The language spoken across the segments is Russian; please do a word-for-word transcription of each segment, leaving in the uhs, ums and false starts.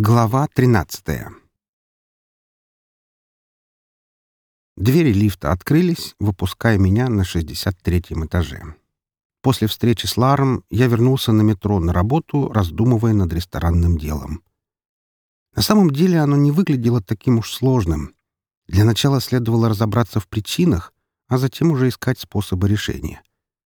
Глава тринадцатая. Двери лифта открылись, выпуская меня на шестьдесят третьем этаже. После встречи с Ларом я вернулся на метро на работу, раздумывая над ресторанным делом. На самом деле оно не выглядело таким уж сложным. Для начала следовало разобраться в причинах, а затем уже искать способы решения.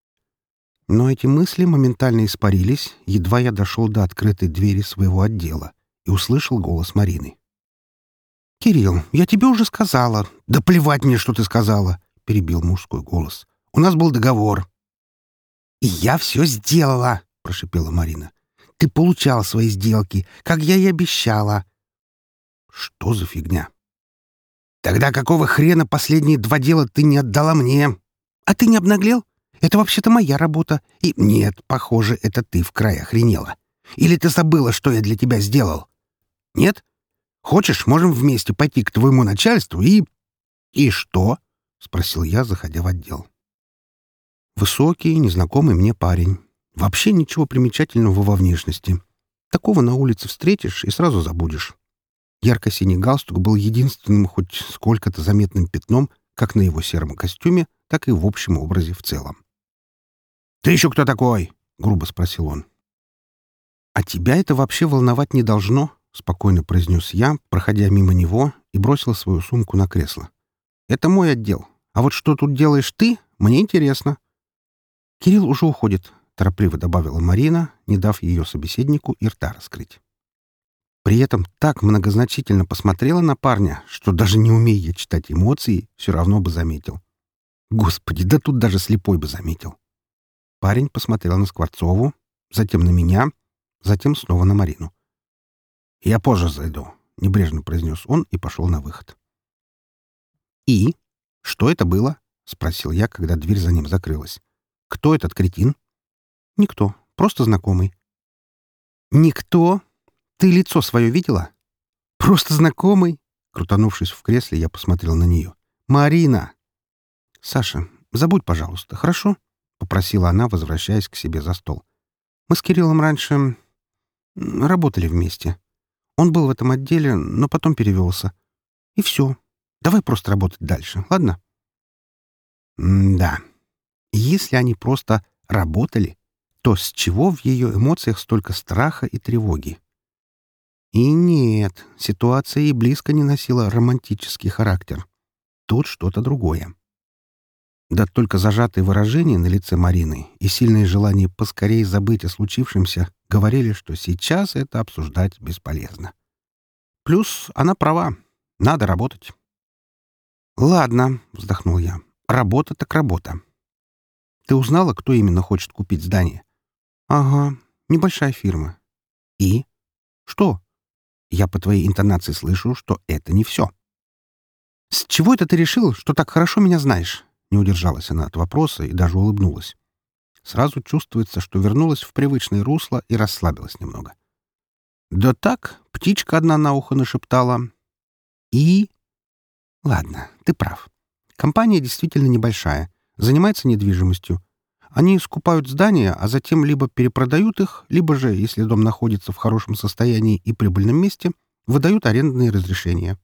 Но эти мысли моментально испарились, едва я дошел до открытой двери своего отдела и услышал голос Марины. «Кирилл, я тебе уже сказала». «Да плевать мне, что ты сказала», — перебил мужской голос. «У нас был договор». «И я все сделала», — прошипела Марина. «Ты получал свои сделки, как я и обещала». «Что за фигня?» «Тогда какого хрена последние два дела ты не отдала мне?» «А ты не обнаглел? Это вообще-то моя работа. И нет, похоже, это ты в край охренела. Или ты забыла, что я для тебя сделал? Нет? Хочешь, можем вместе пойти к твоему начальству и...» «И что?» — спросил я, заходя в отдел. Высокий, незнакомый мне парень. Вообще ничего примечательного во внешности. Такого на улице встретишь и сразу забудешь. Ярко-синий галстук был единственным хоть сколько-то заметным пятном как на его сером костюме, так и в общем образе в целом. «Ты еще кто такой?» — грубо спросил он. «А тебя это вообще волновать не должно», — спокойно произнес я, проходя мимо него, и бросил свою сумку на кресло. «Это мой отдел. А вот что тут делаешь ты, мне интересно». «Кирилл уже уходит», — торопливо добавила Марина, не дав ее собеседнику и рта раскрыть. При этом так многозначительно посмотрела на парня, что даже не умея я читать эмоции, все равно бы заметил. Господи, да тут даже слепой бы заметил. Парень посмотрел на Скворцову, затем на меня, затем снова на Марину. «Я позже зайду», — небрежно произнес он и пошел на выход. «И? Что это было?» — спросил я, когда дверь за ним закрылась. «Кто этот кретин?» «Никто. Просто знакомый». «Никто? Ты лицо свое видела?» «Просто знакомый?» Крутанувшись в кресле, я посмотрел на нее. «Марина!» «Саша, забудь, пожалуйста, хорошо?» — попросила она, возвращаясь к себе за стол. «Мы с Кириллом раньше работали вместе. Он был в этом отделе, но потом перевелся. И все. Давай просто работать дальше, ладно?» М-да. Если они просто работали, то с чего в ее эмоциях столько страха и тревоги? И нет, ситуация и близко не носила романтический характер. Тут что-то другое. Да только зажатые выражения на лице Марины и сильное желание поскорее забыть о случившемся говорили, что сейчас это обсуждать бесполезно. Плюс она права. Надо работать. «Ладно», — вздохнул я. «Работа так работа. Ты узнала, кто именно хочет купить здание?» «Ага, небольшая фирма». «И? Что?» «Я по твоей интонации слышу, что это не все». «С чего это ты решил, что так хорошо меня знаешь?» Не удержалась она от вопроса и даже улыбнулась. Сразу чувствуется, что вернулась в привычное русло и расслабилась немного. «Да так, птичка одна на ухо нашептала». «И?» «Ладно, ты прав. Компания действительно небольшая, занимается недвижимостью. Они скупают здания, а затем либо перепродают их, либо же, если дом находится в хорошем состоянии и прибыльном месте, выдают арендные разрешения».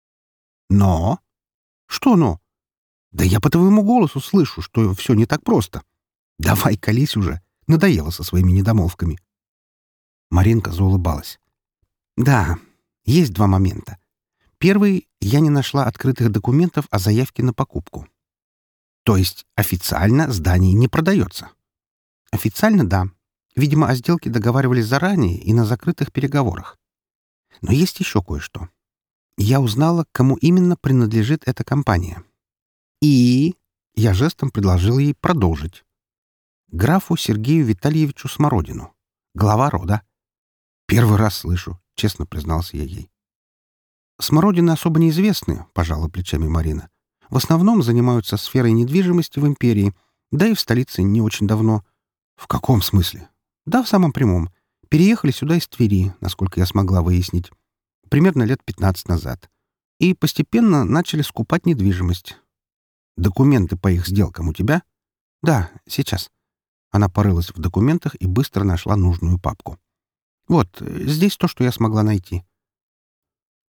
«Но?» «Что «но»?» «Да я по твоему голосу слышу, что все не так просто. Давай, колись уже. Надоело со своими недомолвками». Маринка заулыбалась. «Да, есть два момента. Первый — я не нашла открытых документов о заявке на покупку. То есть официально здание не продается?» «Официально — да. Видимо, о сделке договаривались заранее и на закрытых переговорах. Но есть еще кое-что. Я узнала, кому именно принадлежит эта компания. И я жестом предложил ей продолжить. Графу Сергею Витальевичу Смородину, глава рода. «Первый раз слышу», — честно признался я ей. «Смородины особо неизвестны», — пожала плечами Марина. «В основном занимаются сферой недвижимости в империи, да и в столице не очень давно». «В каком смысле?» «Да, в самом прямом. Переехали сюда из Твери, насколько я смогла выяснить. Примерно лет пятнадцать назад. И постепенно начали скупать недвижимость». «Документы по их сделкам у тебя?» «Да, сейчас». Она порылась в документах и быстро нашла нужную папку. «Вот, здесь то, что я смогла найти.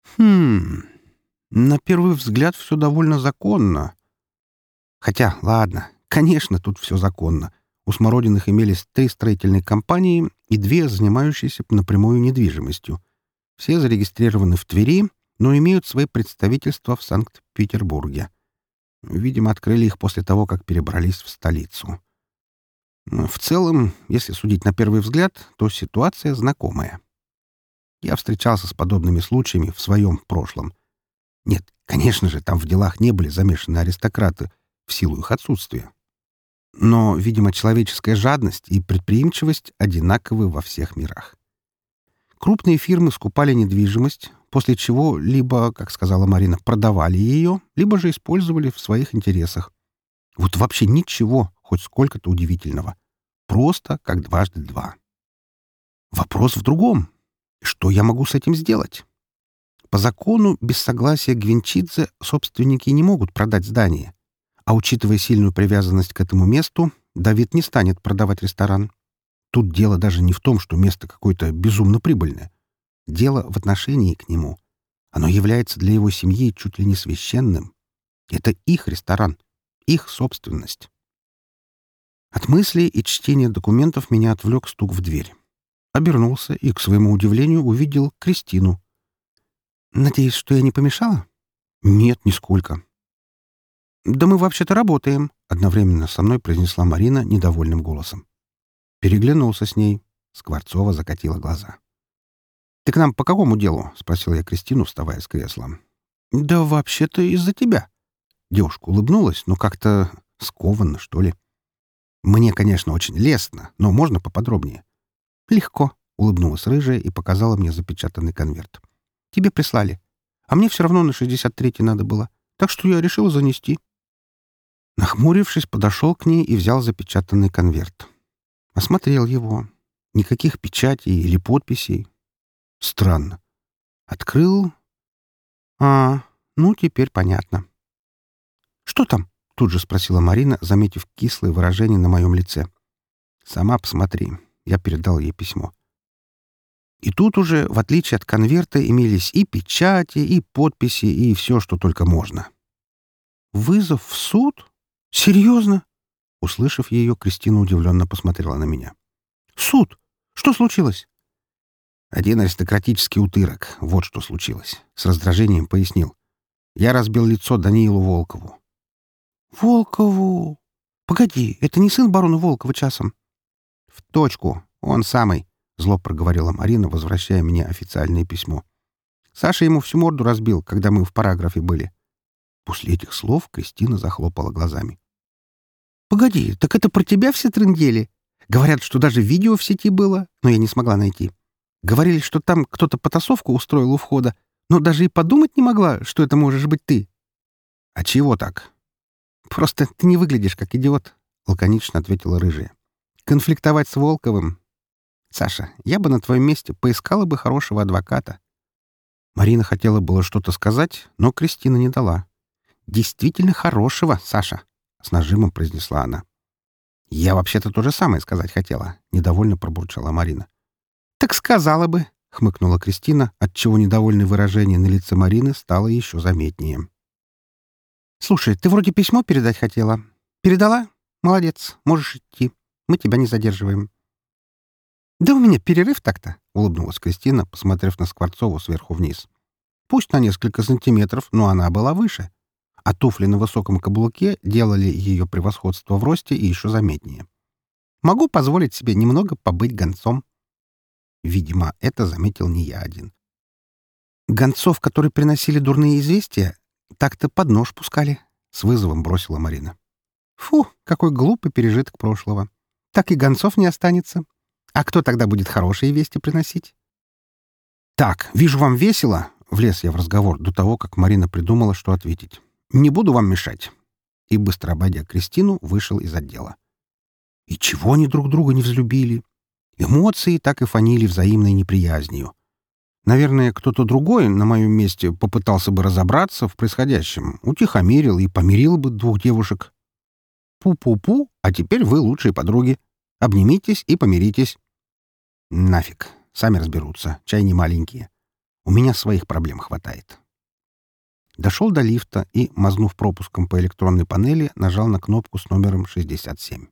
Хм, на первый взгляд все довольно законно. Хотя, ладно, конечно, тут все законно. У Смородиных имелись три строительные компании и две, занимающиеся напрямую недвижимостью. Все зарегистрированы в Твери, но имеют свои представительства в Санкт-Петербурге. Видимо, открыли их после того, как перебрались в столицу. Но в целом, если судить на первый взгляд, то ситуация знакомая. Я встречался с подобными случаями в своем прошлом. Нет, конечно же, там в делах не были замешаны аристократы в силу их отсутствия. Но, видимо, человеческая жадность и предприимчивость одинаковы во всех мирах. Крупные фирмы скупали недвижимость, после чего либо, как сказала Марина, продавали ее, либо же использовали в своих интересах. Вот вообще ничего, хоть сколько-то удивительного. Просто как дважды два. Вопрос в другом. Что я могу с этим сделать? По закону, без согласия Гвинчидзе собственники не могут продать здание. А учитывая сильную привязанность к этому месту, Давид не станет продавать ресторан. Тут дело даже не в том, что место какое-то безумно прибыльное. Дело в отношении к нему. Оно является для его семьи чуть ли не священным. Это их ресторан, их собственность. От мыслей и чтения документов меня отвлек стук в дверь. Обернулся и, к своему удивлению, увидел Кристину. «Надеюсь, что я не помешала?» «Нет, нисколько». «Да мы вообще-то работаем», — одновременно со мной произнесла Марина недовольным голосом. Переглянулся с ней. Скворцова закатила глаза. «Ты к нам по какому делу?» — спросил я Кристину, вставая с кресла. «Да вообще-то из-за тебя». Девушка улыбнулась, но как-то скованно, что ли. «Мне, конечно, очень лестно, но можно поподробнее?» «Легко», — улыбнулась рыжая и показала мне запечатанный конверт. «Тебе прислали. А мне все равно на шестьдесят третий надо было. Так что я решила занести». Нахмурившись, подошел к ней и взял запечатанный конверт. Осмотрел его. Никаких печатей или подписей. Странно. Открыл. А, ну, теперь понятно. «Что там?» — тут же спросила Марина, заметив кислое выражение на моем лице. «Сама посмотри». Я передал ей письмо. И тут уже, в отличие от конверта, имелись и печати, и подписи, и все, что только можно. «Вызов в суд? Серьезно?» Услышав ее, Кристина удивленно посмотрела на меня. «Суд? Что случилось?» «Один аристократический утырок. Вот что случилось», — с раздражением пояснил. «Я разбил лицо Даниилу Волкову». «Волкову? Погоди, это не сын барона Волкова часом?» «В точку. Он самый», — зло проговорила Марина, возвращая мне официальное письмо. «Саша ему всю морду разбил, когда мы в параграфе были». После этих слов Кристина захлопала глазами. «Погоди, так это про тебя все трындели? Говорят, что даже видео в сети было, но я не смогла найти. Говорили, что там кто-то потасовку устроил у входа, но даже и подумать не могла, что это можешь быть ты». «А чего так?» «Просто ты не выглядишь как идиот», — лаконично ответила рыжая. «Конфликтовать с Волковым? Саша, я бы на твоем месте поискала бы хорошего адвоката». Марина хотела было что-то сказать, но Кристина не дала. «Действительно хорошего, Саша», — с нажимом произнесла она. «Я вообще-то то же самое сказать хотела», — недовольно пробурчала Марина. «Так сказала бы», — хмыкнула Кристина, отчего недовольное выражение на лице Марины стало еще заметнее. «Слушай, ты вроде письмо передать хотела. Передала? Молодец, можешь идти. Мы тебя не задерживаем». «Да у меня перерыв так-то», — улыбнулась Кристина, посмотрев на Скворцову сверху вниз. «Пусть на несколько сантиметров, но она была выше. А туфли на высоком каблуке делали ее превосходство в росте и еще заметнее. Могу позволить себе немного побыть гонцом». Видимо, это заметил не я один. «Гонцов, которые приносили дурные известия, так-то под нож пускали», — с вызовом бросила Марина. «Фу, какой глупый пережиток прошлого. Так и гонцов не останется. А кто тогда будет хорошие вести приносить?» «Так, вижу, вам весело», — влез я в разговор до того, как Марина придумала, что ответить. «Не буду вам мешать». И, быстро обойдя Кристину, вышел из отдела. И чего они друг друга не взлюбили? Эмоции так и фанили взаимной неприязнью. Наверное, кто-то другой на моем месте попытался бы разобраться в происходящем, утихомирил и помирил бы двух девушек. Пу-пу-пу, а теперь вы лучшие подруги. Обнимитесь и помиритесь. Нафиг, сами разберутся, чай не маленькие. У меня своих проблем хватает. Дошел до лифта и, мазнув пропуском по электронной панели, нажал на кнопку с номером шестьдесят семь.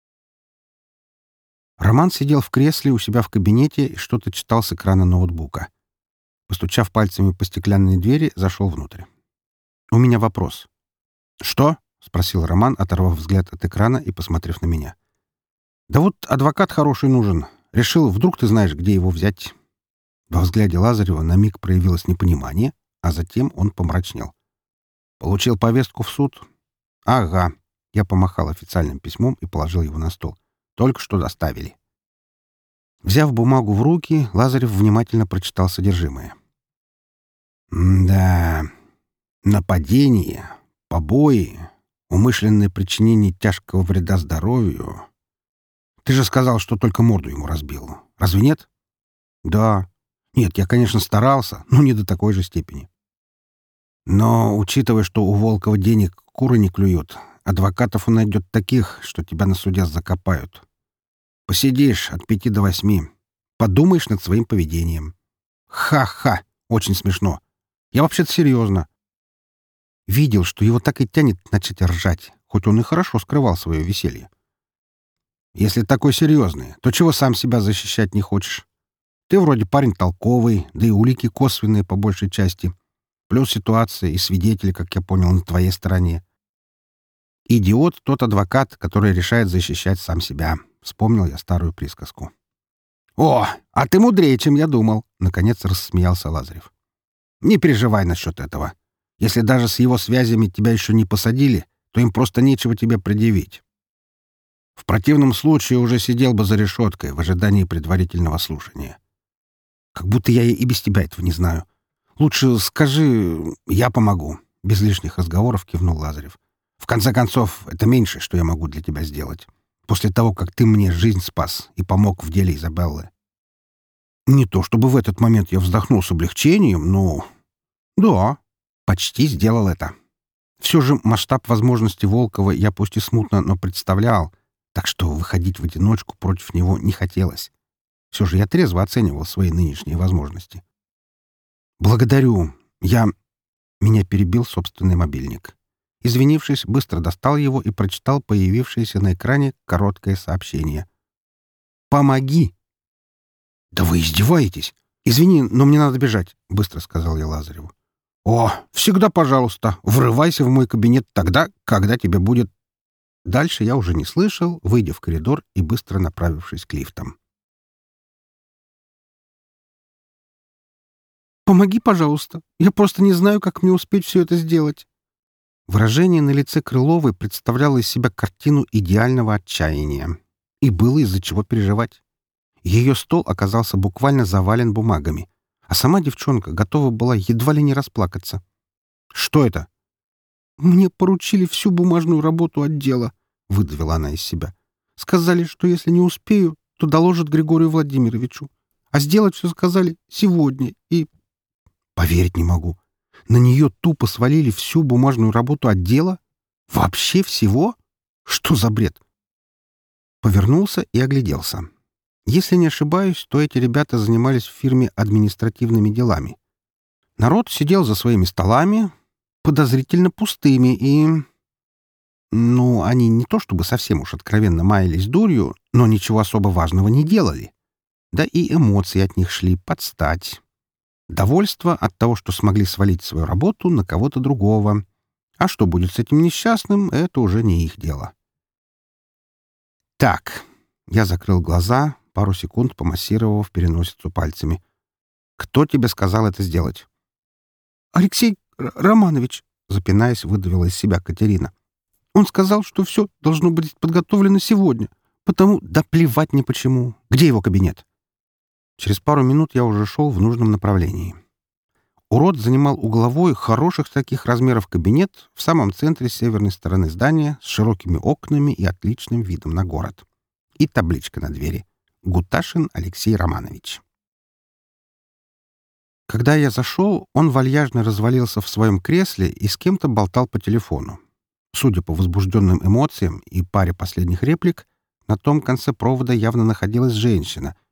Роман сидел в кресле у себя в кабинете и что-то читал с экрана ноутбука. Постучав пальцами по стеклянной двери, зашел внутрь. «У меня вопрос». «Что?» — спросил Роман, оторвав взгляд от экрана и посмотрев на меня. «Да вот адвокат хороший нужен. Решил, вдруг ты знаешь, где его взять». Во взгляде Лазарева на миг проявилось непонимание, а затем он помрачнел. «Получил повестку в суд?» «Ага». Я помахал официальным письмом и положил его на стол. «Только что доставили». Взяв бумагу в руки, Лазарев внимательно прочитал содержимое. «Да, нападение, побои, умышленное причинение тяжкого вреда здоровью. Ты же сказал, что только морду ему разбил. Разве нет?» «Да. Нет, я, конечно, старался, но не до такой же степени. Но, учитывая, что у Волкова денег куры не клюют, адвокатов он найдет таких, что тебя на суде закопают. Посидишь от пяти до восьми. Подумаешь над своим поведением. Ха-ха! Очень смешно. Я вообще-то серьезно. Видел, что его так и тянет начать ржать, хоть он и хорошо скрывал свое веселье. Если такой серьезный, то чего сам себя защищать не хочешь? Ты вроде парень толковый, да и улики косвенные по большей части. Плюс ситуация и свидетели, как я понял, на твоей стороне. Идиот тот адвокат, который решает защищать сам себя. Вспомнил я старую присказку. «О, а ты мудрее, чем я думал!» — наконец рассмеялся Лазарев. «Не переживай насчет этого. Если даже с его связями тебя еще не посадили, то им просто нечего тебе предъявить. В противном случае уже сидел бы за решеткой в ожидании предварительного слушания. Как будто я и без тебя этого не знаю. Лучше скажи, я помогу». Без лишних разговоров кивнул Лазарев. «В конце концов, это меньше, что я могу для тебя сделать. После того, как ты мне жизнь спас и помог в деле Изабеллы». Не то чтобы в этот момент я вздохнул с облегчением, но... Да, почти сделал это. Все же масштаб возможностей Волкова я пусть и смутно, но представлял, так что выходить в одиночку против него не хотелось. Все же я трезво оценивал свои нынешние возможности. «Благодарю. Я...» Меня перебил собственный мобильник. Извинившись, быстро достал его и прочитал появившееся на экране короткое сообщение. «Помоги!» «Да вы издеваетесь! Извини, но мне надо бежать», — быстро сказал я Лазареву. «О, всегда пожалуйста, врывайся в мой кабинет тогда, когда тебе будет...» Дальше я уже не слышал, выйдя в коридор и быстро направившись к лифтам. «Помоги, пожалуйста. Я просто не знаю, как мне успеть все это сделать». Выражение на лице Крыловой представляло из себя картину идеального отчаяния. И было из-за чего переживать. Ее стол оказался буквально завален бумагами, а сама девчонка готова была едва ли не расплакаться. «Что это?» «Мне поручили всю бумажную работу отдела», — выдавила она из себя. «Сказали, что если не успею, то доложат Григорию Владимировичу. А сделать все сказали сегодня, и...» Поверить не могу. На нее тупо свалили всю бумажную работу отдела? Вообще всего? Что за бред? Повернулся и огляделся. Если не ошибаюсь, то эти ребята занимались в фирме административными делами. Народ сидел за своими столами, подозрительно пустыми, и... Ну, они не то чтобы совсем уж откровенно маялись дурью, но ничего особо важного не делали. Да и эмоции от них шли под стать. Довольство от того, что смогли свалить свою работу на кого-то другого. А что будет с этим несчастным, это уже не их дело. Так, я закрыл глаза, пару секунд помассировав переносицу пальцами. Кто тебе сказал это сделать? Алексей Романович, запинаясь, выдавила из себя Катерина. Он сказал, что все должно быть подготовлено сегодня, потому да плевать мне почему. Где его кабинет? Через пару минут я уже шел в нужном направлении. Урод занимал угловой, хороших таких размеров кабинет в самом центре северной стороны здания с широкими окнами и отличным видом на город. И табличка на двери. Гуташин Алексей Романович. Когда я зашел, он вальяжно развалился в своем кресле и с кем-то болтал по телефону. Судя по возбужденным эмоциям и паре последних реплик, на том конце провода явно находилась женщина,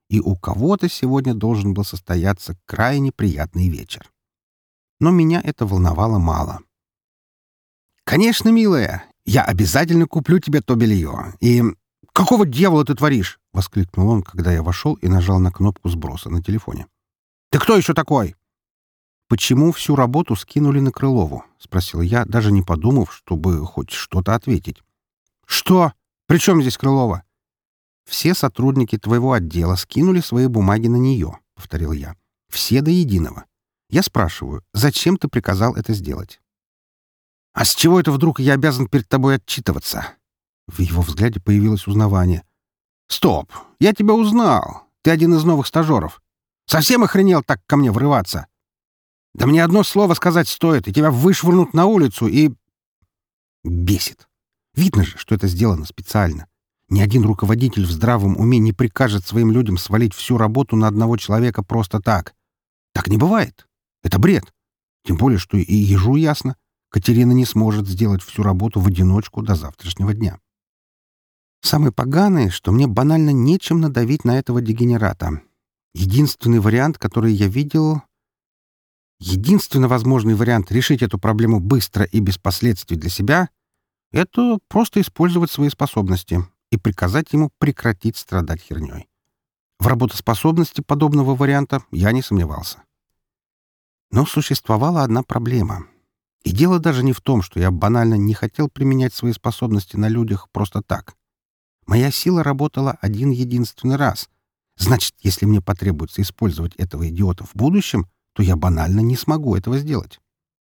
и у кого-то сегодня должен был состояться крайне приятный вечер. Но меня это волновало мало. «Конечно, милая, я обязательно куплю тебе то белье. И какого дьявола ты творишь?» — воскликнул он, когда я вошел и нажал на кнопку сброса на телефоне. «Ты кто еще такой?» «Почему всю работу скинули на Крылову?» — спросил я, даже не подумав, чтобы хоть что-то ответить. «Что? При чем здесь Крылова?» «Все сотрудники твоего отдела скинули свои бумаги на нее», — повторил я. «Все до единого. Я спрашиваю, зачем ты приказал это сделать?» «А с чего это вдруг я обязан перед тобой отчитываться?» В его взгляде появилось узнавание. «Стоп! Я тебя узнал! Ты один из новых стажеров. Совсем охренел так ко мне врываться? Да мне одно слово сказать стоит, и тебя вышвырнут на улицу, и...» Бесит. Видно же, что это сделано специально. Ни один руководитель в здравом уме не прикажет своим людям свалить всю работу на одного человека просто так. Так не бывает. Это бред. Тем более, что и ежу ясно. Катерина не сможет сделать всю работу в одиночку до завтрашнего дня. Самое поганое, что мне банально нечем надавить на этого дегенерата. Единственный вариант, который я видел... Единственно возможный вариант решить эту проблему быстро и без последствий для себя — это просто использовать свои способности и приказать ему прекратить страдать херней. В работоспособности подобного варианта я не сомневался. Но существовала одна проблема. И дело даже не в том, что я банально не хотел применять свои способности на людях просто так. Моя сила работала один единственный раз. Значит, если мне потребуется использовать этого идиота в будущем, то я банально не смогу этого сделать.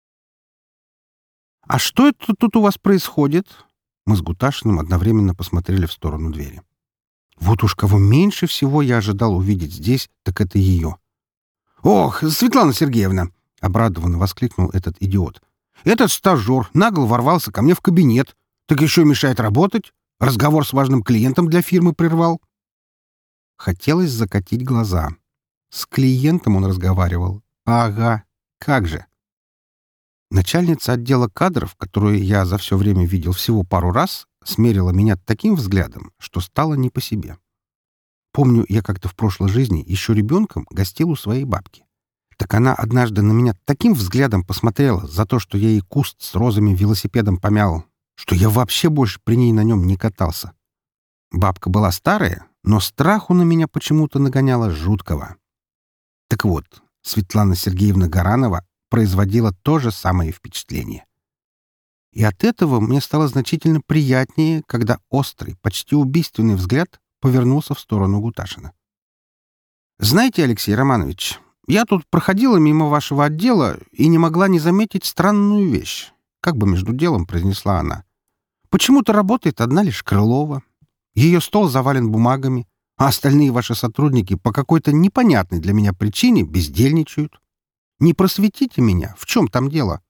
«А что это тут у вас происходит?» Мы с Гуташиным одновременно посмотрели в сторону двери. Вот уж кого меньше всего я ожидал увидеть здесь, так это ее. «Ох, Светлана Сергеевна!» — обрадованно воскликнул этот идиот. «Этот стажер нагло ворвался ко мне в кабинет. Так еще и мешает работать. Разговор с важным клиентом для фирмы прервал». Хотелось закатить глаза. С клиентом он разговаривал. Ага, как же. Начальница отдела кадров, которую я за все время видел всего пару раз, смерила меня таким взглядом, что стало не по себе. Помню, я как-то в прошлой жизни еще ребенком гостил у своей бабки. Так она однажды на меня таким взглядом посмотрела за то, что я ей куст с розами велосипедом помял, что я вообще больше при ней на нем не катался. Бабка была старая, но страху на меня почему-то нагоняла жуткого. Так вот, Светлана Сергеевна Гаранова производила то же самое впечатление. И от этого мне стало значительно приятнее, когда острый, почти убийственный взгляд повернулся в сторону Гуташина. «Знаете, Алексей Романович, я тут проходила мимо вашего отдела и не могла не заметить странную вещь», как бы между делом произнесла она. «Почему-то работает одна лишь Крылова. Ее стол завален бумагами, а остальные ваши сотрудники по какой-то непонятной для меня причине бездельничают. Не просветите меня, в чем там дело?»